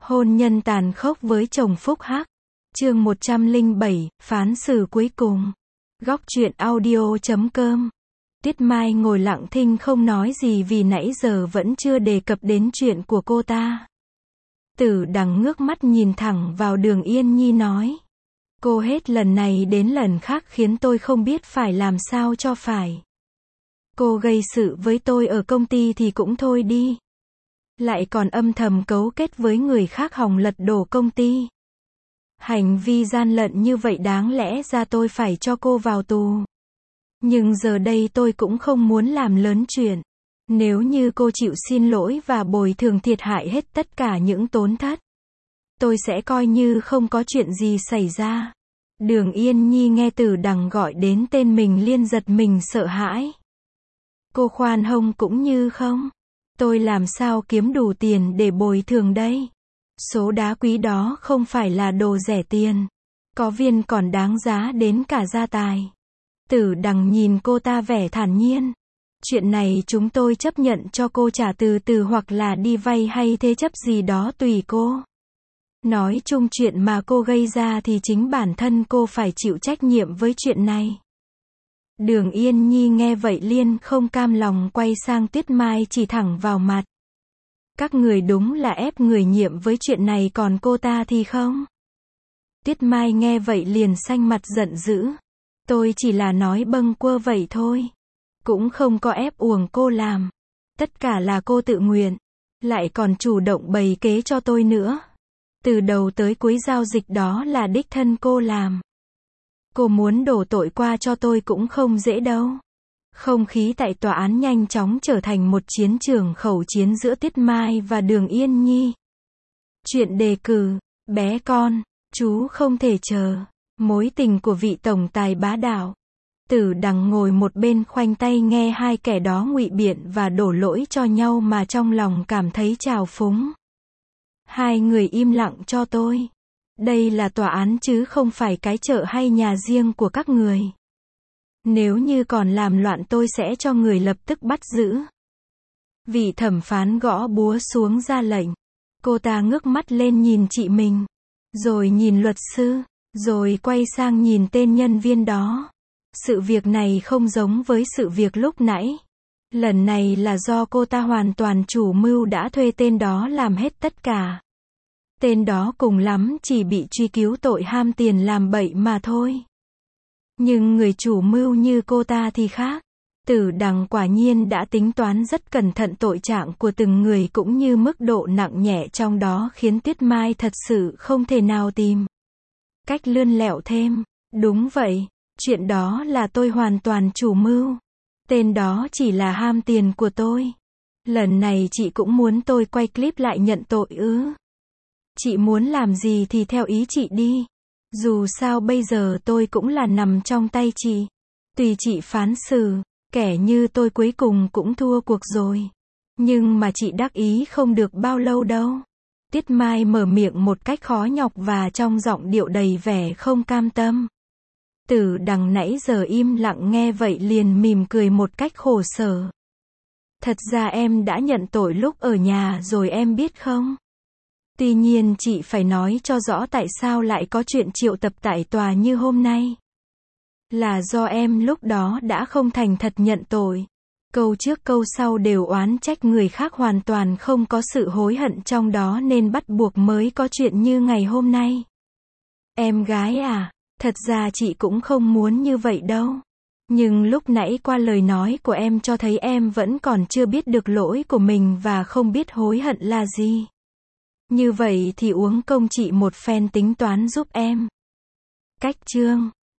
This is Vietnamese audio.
Hôn nhân tàn khốc với chồng phúc hắc. Chương 107, phán xử cuối cùng. Góc truyện audio.com. Tuyết Mai ngồi lặng thinh không nói gì vì nãy giờ vẫn chưa đề cập đến chuyện của cô ta. Tử Đằng ngước mắt nhìn thẳng vào Đường Yên Nhi nói. Cô hết lần này đến lần khác khiến tôi không biết phải làm sao cho phải. Cô gây sự với tôi ở công ty thì cũng thôi đi. Lại còn âm thầm cấu kết với người khác hòng lật đổ công ty. Hành vi gian lận như vậy đáng lẽ ra tôi phải cho cô vào tù. Nhưng giờ đây tôi cũng không muốn làm lớn chuyện. Nếu như cô chịu xin lỗi và bồi thường thiệt hại hết tất cả những tổn thất, tôi sẽ coi như không có chuyện gì xảy ra. Đường Yên Nhi nghe Tử Đằng gọi đến tên mình liền giật mình sợ hãi. Cô khoan hông cũng như không. Tôi làm sao kiếm đủ tiền để bồi thường đây? Số đá quý đó không phải là đồ rẻ tiền. Có viên còn đáng giá đến cả gia tài. Tử Đằng nhìn cô ta vẻ thản nhiên. Chuyện này chúng tôi chấp nhận cho cô trả từ từ hoặc là đi vay hay thế chấp gì đó tùy cô. Nói chung chuyện mà cô gây ra thì chính bản thân cô phải chịu trách nhiệm với chuyện này. Đường Yên Nhi nghe vậy liền không cam lòng quay sang Tuyết Mai chỉ thẳng vào mặt. Các người đúng là ép người nhiệm với chuyện này còn cô ta thì không. Tuyết Mai nghe vậy liền xanh mặt giận dữ. Tôi chỉ là nói bâng quơ vậy thôi. Cũng không có ép uổng cô làm. Tất cả là cô tự nguyện. Lại còn chủ động bày kế cho tôi nữa. Từ đầu tới cuối giao dịch đó là đích thân cô làm. Cô muốn đổ tội qua cho tôi cũng không dễ đâu. Không khí tại tòa án nhanh chóng trở thành một chiến trường khẩu chiến giữa Tuyết Mai và Đường Yên Nhi. Chuyện đề cử, bé con, chú không thể chờ. Mối tình của vị tổng tài bá đạo. Tử Đằng ngồi một bên khoanh tay nghe hai kẻ đó ngụy biện và đổ lỗi cho nhau mà trong lòng cảm thấy trào phúng. Hai người im lặng cho tôi. Đây là tòa án chứ không phải cái chợ hay nhà riêng của các người. Nếu như còn làm loạn tôi sẽ cho người lập tức bắt giữ. Vị thẩm phán gõ búa xuống ra lệnh. Cô ta ngước mắt lên nhìn chị mình. Rồi nhìn luật sư. Rồi quay sang nhìn tên nhân viên đó. Sự việc này không giống với sự việc lúc nãy. Lần này là do cô ta hoàn toàn chủ mưu đã thuê tên đó làm hết tất cả. Tên đó cùng lắm chỉ bị truy cứu tội ham tiền làm bậy mà thôi. Nhưng người chủ mưu như cô ta thì khác. Tử Đằng quả nhiên đã tính toán rất cẩn thận tội trạng của từng người cũng như mức độ nặng nhẹ trong đó khiến Tuyết Mai thật sự không thể nào tìm cách lươn lẹo thêm. Đúng vậy, chuyện đó là tôi hoàn toàn chủ mưu. Tên đó chỉ là ham tiền của tôi. Lần này chị cũng muốn tôi quay clip lại nhận tội ư? Chị muốn làm gì thì theo ý chị đi. Dù sao bây giờ tôi cũng là nằm trong tay chị. Tùy chị phán xử, kẻ như tôi cuối cùng cũng thua cuộc rồi. Nhưng mà chị đắc ý không được bao lâu đâu. Tuyết Mai mở miệng một cách khó nhọc và trong giọng điệu đầy vẻ không cam tâm. Tử Đằng nãy giờ im lặng nghe vậy liền mỉm cười một cách khổ sở. Thật ra em đã nhận tội lúc ở nhà rồi em biết không? Tuy nhiên chị phải nói cho rõ tại sao lại có chuyện triệu tập tại tòa như hôm nay. Là do em lúc đó đã không thành thật nhận tội. Câu trước câu sau đều oán trách người khác hoàn toàn không có sự hối hận trong đó nên bắt buộc mới có chuyện như ngày hôm nay. Em gái à, thật ra chị cũng không muốn như vậy đâu. Nhưng lúc nãy qua lời nói của em cho thấy em vẫn còn chưa biết được lỗi của mình và không biết hối hận là gì. Như vậy thì uống công chị một phen tính toán giúp em. Cách chương